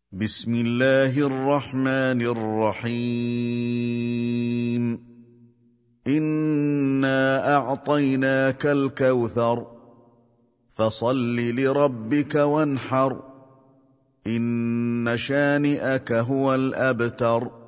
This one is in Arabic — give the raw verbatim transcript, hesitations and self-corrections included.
بسم الله الرحمن الرحيم إنا أعطيناك الكوثر فصل لربك وانحر إن شانئك هو الأبتر.